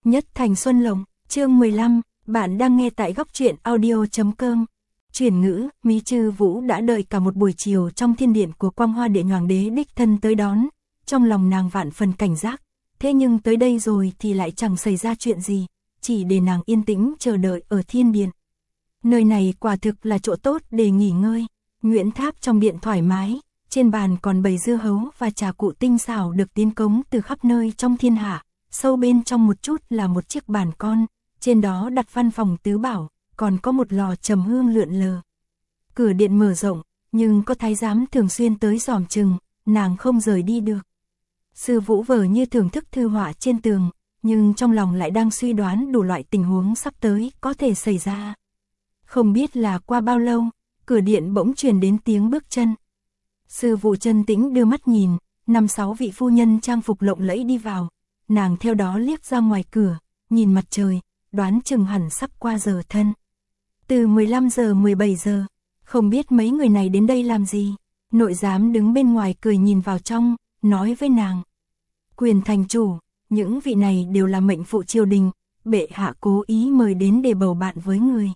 Nhất Thành Xuân Lộc, chương 15, bạn đang nghe tại góc truyện audio.com. Chuyển ngữ, Mỹ Trư Vũ đã đợi cả một buổi chiều trong thiên điện của Quang Hoa Điện Hoàng đế đích thân tới đón, trong lòng nàng vạn phần cảnh giác, thế nhưng tới đây rồi thì lại chẳng xảy ra chuyện gì, chỉ để nàng yên tĩnh chờ đợi ở thiên điện. Nơi này quả thực là chỗ tốt để nghỉ ngơi, Nguyễn Tháp trong điện thoải mái, trên bàn còn bày dưa hấu và trà cụ tinh xảo được tiến cống từ khắp nơi trong thiên hạ. Sâu bên trong một chút là một chiếc bàn con, trên đó đặt văn phòng tứ bảo, còn có một lò trầm hương lượn lờ. Cửa điện mở rộng, nhưng có thái giám thường xuyên tới dòm chừng, nàng không rời đi được. Sư Vũ vờ như thưởng thức thư họa trên tường, nhưng trong lòng lại đang suy đoán đủ loại tình huống sắp tới có thể xảy ra. Không biết là qua bao lâu, cửa điện bỗng truyền đến tiếng bước chân. Sư Vũ chân tĩnh đưa mắt nhìn, 5-6 vị phu nhân trang phục lộng lẫy đi vào. Nàng theo đó liếc ra ngoài cửa, nhìn mặt trời, đoán chừng hẳn sắp qua giờ thân. Từ 15 giờ 17 giờ, không biết mấy người này đến đây làm gì. Nội giám đứng bên ngoài cười nhìn vào trong, nói với nàng. Quyền thành chủ, những vị này đều là mệnh phụ triều đình, bệ hạ cố ý mời đến để bầu bạn với người.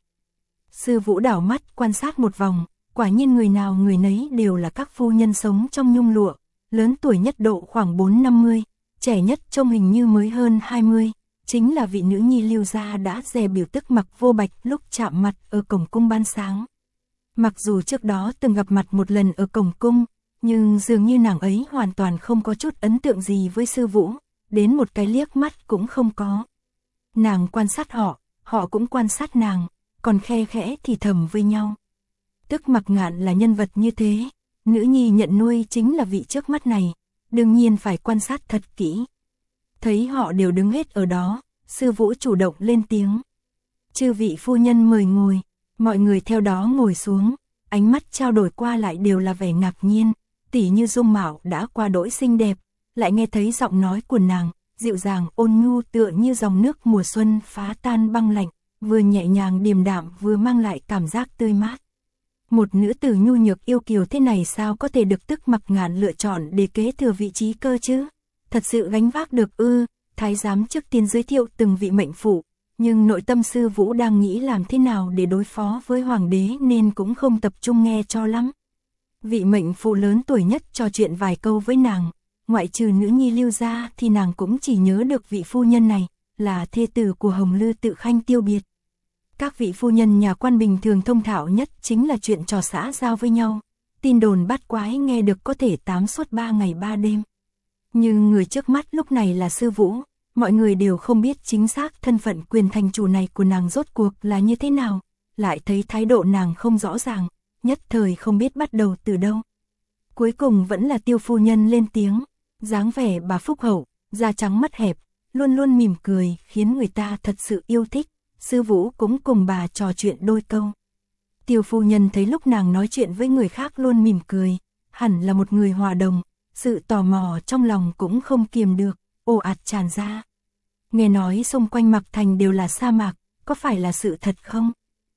Sư Vũ đảo mắt quan sát một vòng, quả nhiên người nào người nấy đều là các phu nhân sống trong nhung lụa, lớn tuổi nhất độ khoảng 4-50. Trẻ nhất trông hình như mới hơn 20, chính là vị nữ nhi Lưu gia đã dè biểu tức mặc vô bạch lúc chạm mặt ở cổng cung ban sáng. Mặc dù trước đó từng gặp mặt một lần ở cổng cung, nhưng dường như nàng ấy hoàn toàn không có chút ấn tượng gì với Sư Vũ, đến một cái liếc mắt cũng không có. Nàng quan sát họ, họ cũng quan sát nàng, còn khe khẽ thì thầm với nhau. Tức Mặc Ngạn là nhân vật như thế, nữ nhi nhận nuôi chính là vị trước mắt này. Đương nhiên phải quan sát thật kỹ. Thấy họ đều đứng hết ở đó, Sư Vũ chủ động lên tiếng. Chư vị phu nhân mời ngồi, mọi người theo đó ngồi xuống, ánh mắt trao đổi qua lại đều là vẻ ngạc nhiên, tỉ như dung mạo đã qua đỗi xinh đẹp, lại nghe thấy giọng nói của nàng, dịu dàng ôn nhu tựa như dòng nước mùa xuân phá tan băng lạnh, vừa nhẹ nhàng điềm đạm vừa mang lại cảm giác tươi mát. Một nữ tử nhu nhược yêu kiều thế này sao có thể được Tức Mặc Ngạn lựa chọn để kế thừa vị trí cơ chứ? Thật sự gánh vác được ư? Thái giám trước tiên giới thiệu từng vị mệnh phụ, nhưng nội tâm Sư Vũ đang nghĩ làm thế nào để đối phó với hoàng đế nên cũng không tập trung nghe cho lắm. Vị mệnh phụ lớn tuổi nhất trò chuyện vài câu với nàng, ngoại trừ nữ nhi Lưu gia thì nàng cũng chỉ nhớ được vị phu nhân này, là thê tử của Hồng Lư Tự Khanh Tiêu Biệt. Các vị phu nhân nhà quan bình thường thông thạo nhất chính là chuyện trò xã giao với nhau, tin đồn bát quái nghe được có thể 8 suốt 3 ngày 3 đêm. Nhưng người trước mắt lúc này là Sư Vũ, mọi người đều không biết chính xác thân phận quyền thành chủ này của nàng rốt cuộc là như thế nào, lại thấy thái độ nàng không rõ ràng, nhất thời không biết bắt đầu từ đâu. Cuối cùng vẫn là Tiêu phu nhân lên tiếng, dáng vẻ bà phúc hậu, da trắng mắt hẹp, luôn luôn mỉm cười khiến người ta thật sự yêu thích. Sư Vũ cũng cùng bà trò chuyện đôi câu. Tiêu phu nhân thấy lúc nàng nói chuyện với người khác luôn mỉm cười, hẳn là một người hòa đồng, sự tò mò trong lòng cũng không kiềm được, ồ ạt tràn ra. Nghe nói xung quanh Mạc Thành đều là sa mạc, có phải là sự thật không?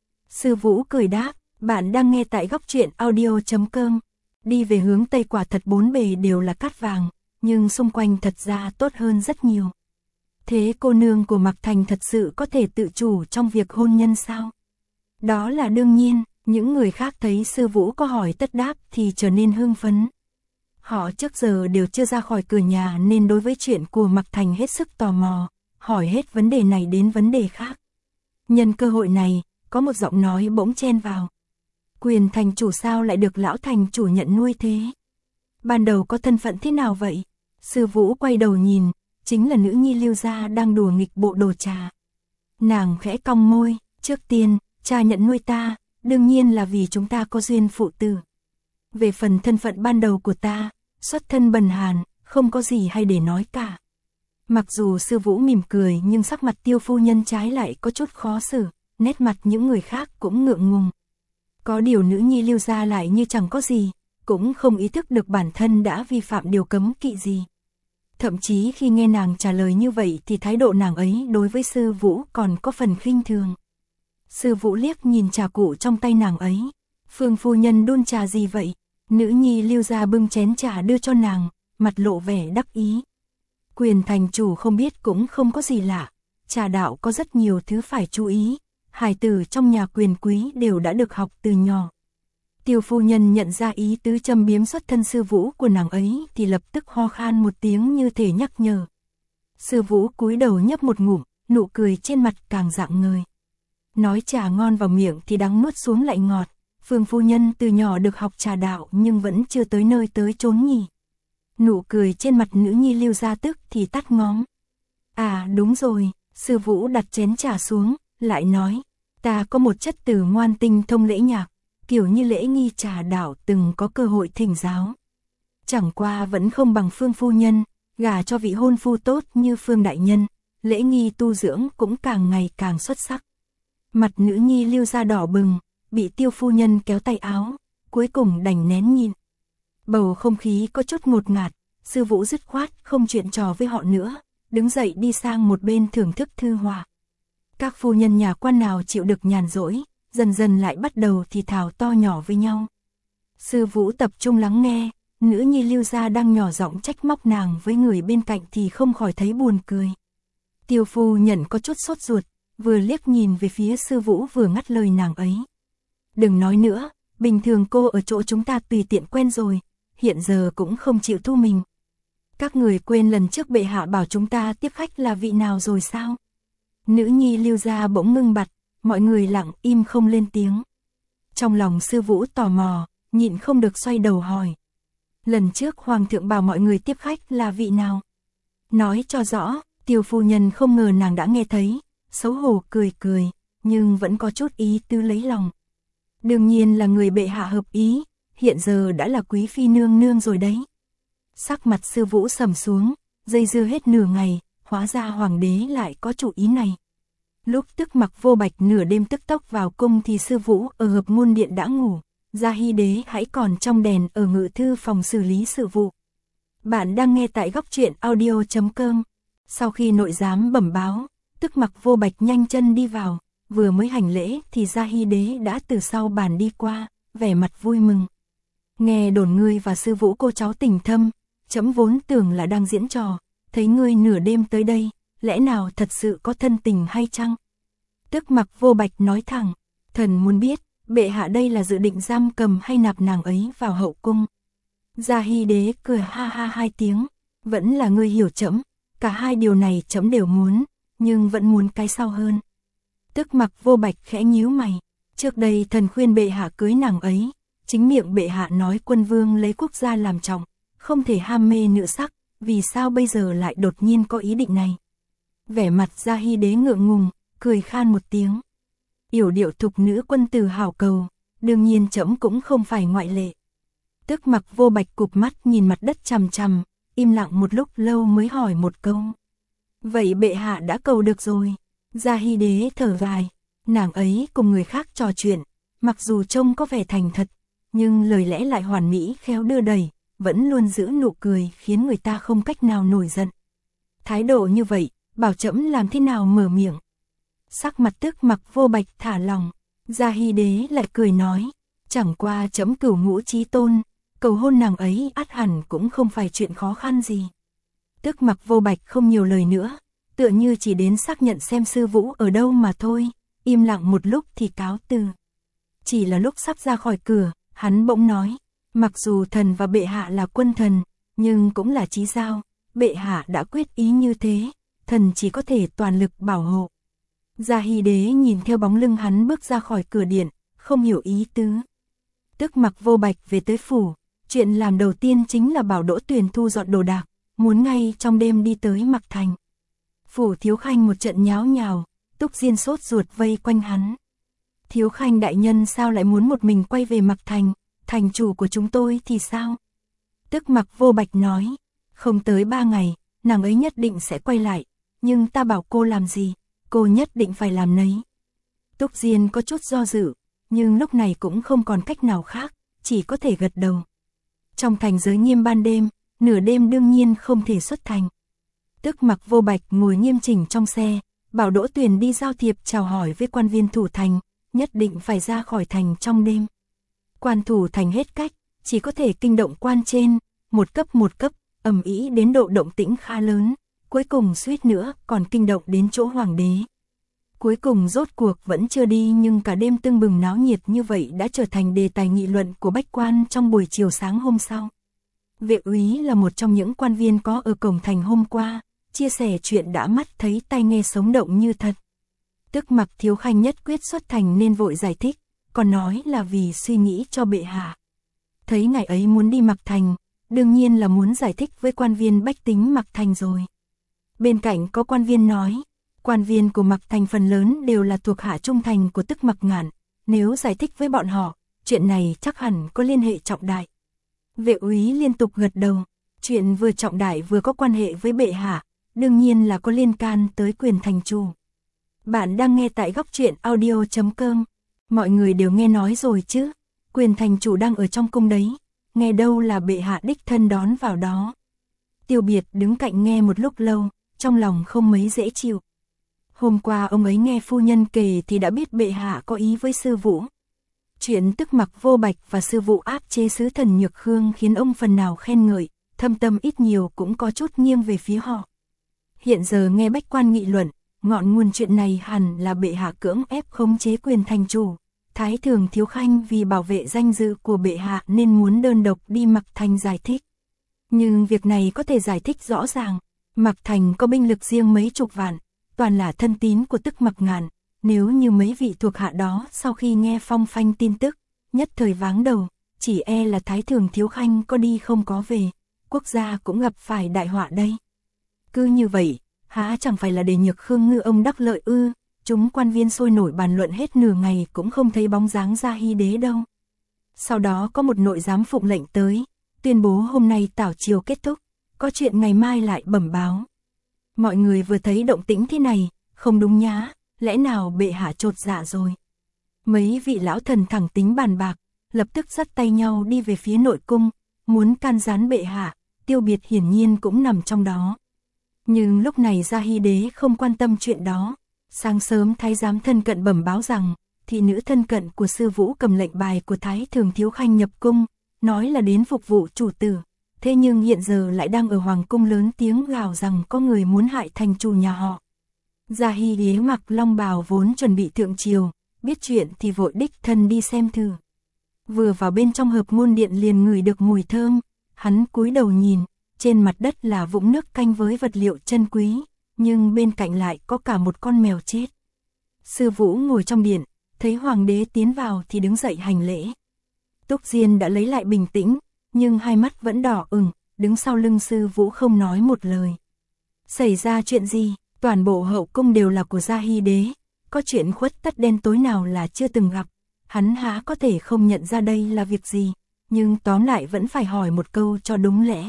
Sư Vũ cười đáp, bạn đang nghe tại góc truyện audio.com. Đi về hướng Tây quả thật bốn bề đều là cát vàng, nhưng xung quanh thật ra tốt hơn rất nhiều. Thế cô nương của Mạc Thành thật sự có thể tự chủ trong việc hôn nhân sao? Đó là đương nhiên, những người khác thấy Sư Vũ có hỏi tất đáp thì trở nên hưng phấn. Họ trước giờ đều chưa ra khỏi cửa nhà nên đối với chuyện của Mạc Thành hết sức tò mò, hỏi hết vấn đề này đến vấn đề khác. Nhân cơ hội này, có một giọng nói bỗng chen vào. Quyền thành chủ sao lại được lão thành chủ nhận nuôi thế? Ban đầu có thân phận thế nào vậy? Sư Vũ quay đầu nhìn. Chính là nữ nhi Lưu gia đang đùa nghịch bộ đồ trà. Nàng khẽ cong môi, trước tiên, cha nhận nuôi ta, đương nhiên là vì chúng ta có duyên phụ tử. Về phần thân phận ban đầu của ta, xuất thân bần hàn, không có gì hay để nói cả. Mặc dù Sư Vũ mỉm cười nhưng sắc mặt Tiêu phu nhân trái lại có chút khó xử, nét mặt những người khác cũng ngượng ngùng. Có điều nữ nhi Lưu gia lại như chẳng có gì, cũng không ý thức được bản thân đã vi phạm điều cấm kỵ gì. Thậm chí khi nghe nàng trả lời như vậy thì thái độ nàng ấy đối với Sư Vũ còn có phần khinh thường. Sư Vũ liếc nhìn trà cụ trong tay nàng ấy. Phương phu nhân đun trà gì vậy? Nữ nhi Lưu gia bưng chén trà đưa cho nàng, mặt lộ vẻ đắc ý. Quyền thành chủ không biết cũng không có gì lạ. trà đạo có rất nhiều thứ phải chú ý, hài tử trong nhà quyền quý đều đã được học từ nhỏ. Tiêu phu nhân nhận ra ý tứ châm biếm xuất thân sư Vũ của nàng ấy thì lập tức ho khan một tiếng như thể nhắc nhở. Sư Vũ cúi đầu nhấp một ngụm, nụ cười trên mặt càng rạng ngời. Nói trà ngon vào miệng thì đắng nuốt xuống lại ngọt, Phương phu nhân từ nhỏ được học trà đạo nhưng vẫn chưa tới nơi tới chốn nhỉ. Nụ cười trên mặt nữ nhi Lưu Gia tức thì tắt ngóm. À đúng rồi, sư Vũ đặt chén trà xuống, lại nói, ta có một chất tử ngoan tinh thông lễ nhạc, kiểu như lễ nghi trà đạo từng có cơ hội thỉnh giáo. Chẳng qua vẫn không bằng Phương phu nhân, gả cho vị hôn phu tốt như Phương đại nhân, lễ nghi tu dưỡng cũng càng ngày càng xuất sắc. Mặt nữ nhi Lưu Gia đỏ bừng, bị Tiêu phu nhân kéo tay áo, cuối cùng đành nén nhịn. Bầu không khí có chút ngột ngạt, sư Vũ dứt khoát không chuyện trò với họ nữa, đứng dậy đi sang một bên thưởng thức thư họa. Các phu nhân nhà quan nào chịu được nhàn rỗi, dần dần lại bắt đầu thì thào to nhỏ với nhau. Sư Vũ tập trung lắng nghe, nữ nhi Lưu Gia đang nhỏ giọng trách móc nàng với người bên cạnh thì không khỏi thấy buồn cười. Tiêu phu nhân có chút sốt ruột, vừa liếc nhìn về phía sư Vũ vừa ngắt lời nàng ấy. Đừng nói nữa, bình thường cô ở chỗ chúng ta tùy tiện quen rồi, hiện giờ cũng không chịu thu mình. Các người quên lần trước bệ hạ bảo chúng ta tiếp khách là vị nào rồi sao? Nữ nhi Lưu Gia bỗng ngưng bặt, mọi người lặng im không lên tiếng. Trong lòng sư Vũ tò mò, nhịn không được xoay đầu hỏi. Lần trước hoàng thượng bảo mọi người tiếp khách là vị nào? Nói cho rõ, Tiêu phu nhân không ngờ nàng đã nghe thấy, xấu hổ cười cười, nhưng vẫn có chút ý tư lấy lòng. Đương nhiên là người bệ hạ hợp ý, hiện giờ đã là quý phi nương nương rồi đấy. Sắc mặt sư Vũ sầm xuống, dây dưa hết nửa ngày, hóa ra hoàng đế lại có chủ ý này. Lúc Tức Mặc Vô Bạch nửa đêm tức tốc vào cung thì sư Vũ ở Hợp Ngôn Điện đã ngủ, Gia Hy đế hãy còn trong đèn ở ngự thư phòng xử lý sự vụ. Bạn đang nghe tại góc truyện audio.com. Sau khi nội giám bẩm báo, Tức Mặc Vô Bạch nhanh chân đi vào, vừa mới hành lễ thì Gia Hy đế đã từ sau bàn đi qua, vẻ mặt vui mừng. Nghe đồn ngươi và sư Vũ cô cháu tình thâm, trẫm vốn tưởng là đang diễn trò, thấy ngươi nửa đêm tới đây, lẽ nào thật sự có thân tình hay chăng? Tức Mặc Vô Bạch nói thẳng, thần muốn biết, bệ hạ đây là dự định giam cầm hay nạp nàng ấy vào hậu cung. Gia Hy đế cười ha ha hai tiếng, vẫn là ngươi hiểu trẫm, cả hai điều này trẫm đều muốn, nhưng vẫn muốn cái sau hơn. Tức Mặc Vô Bạch khẽ nhíu mày, trước đây thần khuyên bệ hạ cưới nàng ấy, chính miệng bệ hạ nói quân vương lấy quốc gia làm trọng, không thể ham mê nữ sắc, vì sao bây giờ lại đột nhiên có ý định này? Vẻ mặt Gia Hy đế ngượng ngùng, cười khan một tiếng. Yểu điệu thục nữ quân tử hảo cầu, đương nhiên trẫm cũng không phải ngoại lệ. Tức Mặc Vô Bạch cụp mắt nhìn mặt đất chằm chằm, im lặng một lúc lâu mới hỏi một câu. Vậy bệ hạ đã cầu được rồi. Gia Hy đế thở dài, nàng ấy cùng người khác trò chuyện, mặc dù trông có vẻ thành thật, nhưng lời lẽ lại hoàn mỹ khéo đưa đẩy, vẫn luôn giữ nụ cười khiến người ta không cách nào nổi giận. Thái độ như vậy, bảo trẫm làm thế nào mở miệng. Sắc mặt Tức Mặc Vô Bạch thả lòng, Gia Hy đế lại cười nói, chẳng qua trẫm cửu ngũ chí tôn, cầu hôn nàng ấy ắt hẳn cũng không phải chuyện khó khăn gì. Tức Mặc Vô Bạch không nhiều lời nữa, tựa như chỉ đến xác nhận xem sư Vũ ở đâu mà thôi, im lặng một lúc thì cáo từ. Chỉ là lúc sắp ra khỏi cửa, hắn bỗng nói, mặc dù thần và bệ hạ là quân thần, nhưng cũng là chí giao, bệ hạ đã quyết ý như thế, thần chỉ có thể toàn lực bảo hộ. Gia Hy đế nhìn theo bóng lưng hắn bước ra khỏi cửa điện, không hiểu ý tứ. Tức Mặc Vô Bạch về tới phủ, chuyện làm đầu tiên chính là bảo Đỗ Tuyền thu dọn đồ đạc, muốn ngay trong đêm đi tới Mặc Thành. Phủ Thiếu Khanh một trận nháo nhào, Túc Diên sốt ruột vây quanh hắn. Thiếu Khanh đại nhân sao lại muốn một mình quay về Mặc Thành, thành chủ của chúng tôi thì sao? Tức Mặc Vô Bạch nói, không tới 3 ngày, nàng ấy nhất định sẽ quay lại, nhưng ta bảo cô làm gì, cô nhất định phải làm nấy. Túc Diên có chút do dự, nhưng lúc này cũng không còn cách nào khác, chỉ có thể gật đầu. Trong thành giới nghiêm ban đêm, nửa đêm đương nhiên không thể xuất thành. Tức Mặc Vô Bạch ngồi nghiêm chỉnh trong xe, bảo Đỗ Tuyền đi giao thiệp chào hỏi với quan viên thủ thành, nhất định phải ra khỏi thành trong đêm. Quan thủ thành hết cách, chỉ có thể kinh động quan trên, một cấp, ầm ĩ đến độ động tĩnh khá lớn, cuối cùng suýt nữa còn kinh động đến chỗ hoàng đế. Cuối cùng rốt cuộc vẫn chưa đi, nhưng cả đêm tưng bừng náo nhiệt như vậy đã trở thành đề tài nghị luận của bách quan trong buổi chiều sáng hôm sau. Vệ úy là một trong những quan viên có ở cổng thành hôm qua, chia sẻ chuyện đã mắt thấy tai nghe sống động như thật. Tức Mặc Thiếu Khanh nhất quyết xuất thành nên vội giải thích, còn nói là vì suy nghĩ cho bệ hạ. Thấy ngài ấy muốn đi Mạc Thành, đương nhiên là muốn giải thích với quan viên bách tính Mạc Thành rồi. Bên cạnh có quan viên nói, quan viên của Mạc Thành phần lớn đều là thuộc hạ trung thành của Tức Mặc Ngạn, nếu giải thích với bọn họ, chuyện này chắc hẳn có liên hệ trọng đại. Vệ úy liên tục gật đầu, chuyện vừa trọng đại vừa có quan hệ với bệ hạ, đương nhiên là có liên can tới quyền thành chủ. Bạn đang nghe tại góc truyện audio.com. Mọi người đều nghe nói rồi chứ, quyền thành chủ đang ở trong cung đấy, nghe đâu là bệ hạ đích thân đón vào đó. Tiêu Biệt đứng cạnh nghe một lúc lâu, trong lòng không mấy dễ chịu. Hôm qua ông ấy nghe phu nhân kể thì đã biết bệ hạ có ý với sư Vũ. Chuyện Tức Mặc Vô Bạch và sư Vũ áp chế sứ thần Nhược Khương khiến ông phần nào khen ngợi, thâm tâm ít nhiều cũng có chút nghiêng về phía họ. Hiện giờ nghe bách quan nghị luận, ngọn nguồn chuyện này hẳn là bệ hạ cưỡng ép khống chế quyền thành chủ. Thái Thường Thiếu Khanh vì bảo vệ danh dự của bệ hạ nên muốn đơn độc đi Mạc Thành giải thích. Nhưng việc này có thể giải thích rõ ràng, Mạc Thành có binh lực riêng mấy chục vạn, toàn là thân tín của Tức Mặc Ngạn, nếu như mấy vị thuộc hạ đó sau khi nghe phong phanh tin tức, nhất thời váng đầu, chỉ e là Thái Thường Thiếu Khanh có đi không có về, quốc gia cũng gặp phải đại họa đây. Cứ như vậy, há chẳng phải là để Nhược Khương ngư ông đắc lợi ư? Chúng quan viên sôi nổi bàn luận hết nửa ngày cũng không thấy bóng dáng Gia Hy Đế đâu. Sau đó có một nội giám phụng lệnh tới, tuyên bố hôm nay tảo chiều kết thúc, có chuyện ngày mai lại bẩm báo. Mọi người vừa thấy động tĩnh thế này, không đúng nhá, lẽ nào bệ hạ chột dạ rồi. Mấy vị lão thần thẳng tính bàn bạc, lập tức dắt tay nhau đi về phía nội cung, muốn can gián bệ hạ. Tiêu Biệt hiển nhiên cũng nằm trong đó. Nhưng lúc này Gia Hy Đế không quan tâm chuyện đó. Sáng sớm thái giám thân cận bẩm báo rằng, thị nữ thân cận của sư Vũ cầm lệnh bài của Thái Thường Thiếu Khanh nhập cung, nói là đến phục vụ chủ tử. Thế nhưng hiện giờ lại đang ở hoàng cung lớn tiếng gào rằng có người muốn hại thành chủ nhà họ. Gia Hy Đế mặc long bào vốn chuẩn bị thượng triều, biết chuyện thì vội đích thân đi xem thử. Vừa vào bên trong hợp ngôn điện liền ngửi được mùi thơm, hắn cúi đầu nhìn, trên mặt đất là vũng nước canh với vật liệu chân quý, nhưng bên cạnh lại có cả một con mèo chết. Sư Vũ ngồi trong điện, thấy hoàng đế tiến vào thì đứng dậy hành lễ. Túc Diên đã lấy lại bình tĩnh, nhưng hai mắt vẫn đỏ ửng, đứng sau lưng sư Vũ không nói một lời. Xảy ra chuyện gì? Toàn bộ hậu cung đều là của Gia Hy Đế, có chuyện khuất tất đen tối nào là chưa từng gặp. Hắn há có thể không nhận ra đây là việc gì, nhưng tóm lại vẫn phải hỏi một câu cho đúng lẽ.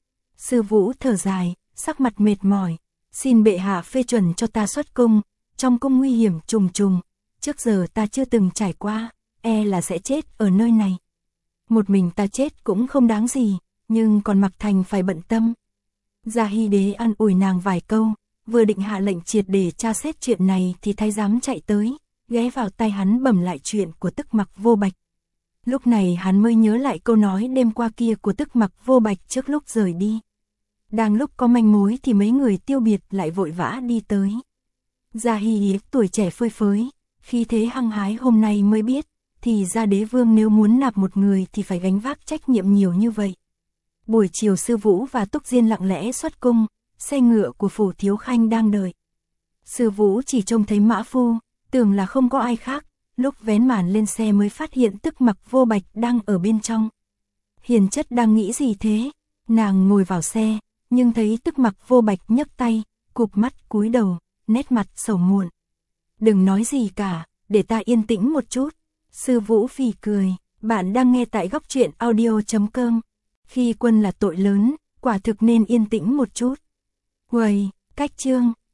Sư Vũ thở dài, sắc mặt mệt mỏi, xin bệ hạ phê chuẩn cho ta xuất cung, trong cung nguy hiểm trùng trùng, trước giờ ta chưa từng trải qua, e là sẽ chết ở nơi này. Một mình ta chết cũng không đáng gì, nhưng còn Mạc Thành phải bận tâm. Gia Hy Đế an ủi nàng vài câu, vừa định hạ lệnh triệt để tra xét chuyện này thì thái giám chạy tới, ghé vào tai hắn bẩm lại chuyện của Tức Mặc Vô Bạch. Lúc này hắn mới nhớ lại câu nói đêm qua kia của Tức Mặc Vô Bạch trước lúc rời đi. Đang lúc có manh mối thì mấy người Tiêu Biệt lại vội vã đi tới. Gia Hy tuổi trẻ phơi phới, khi thế hăng hái hôm nay mới biết, thì Gia Đế Vương nếu muốn nạp một người thì phải gánh vác trách nhiệm nhiều như vậy. Buổi chiều sư Vũ và Túc Diên lặng lẽ xuất cung, xe ngựa của phủ Thiếu Khanh đang đợi. Sư Vũ chỉ trông thấy mã phu, tưởng là không có ai khác, lúc vén màn lên xe mới phát hiện Tức Mặc Vô Bạch đang ở bên trong. Hiền chất đang nghĩ gì thế? Nàng ngồi vào xe, nhưng thấy Tức Mặc Vô Bạch nhấc tay, cụp mắt cúi đầu, nét mặt sầu muộn. Đừng nói gì cả, để ta yên tĩnh một chút. Sư Vũ phì cười, bạn đang nghe tại góc truyện audio.com. Khi quân là tội lớn, quả thực nên yên tĩnh một chút. Uầy, cách chương.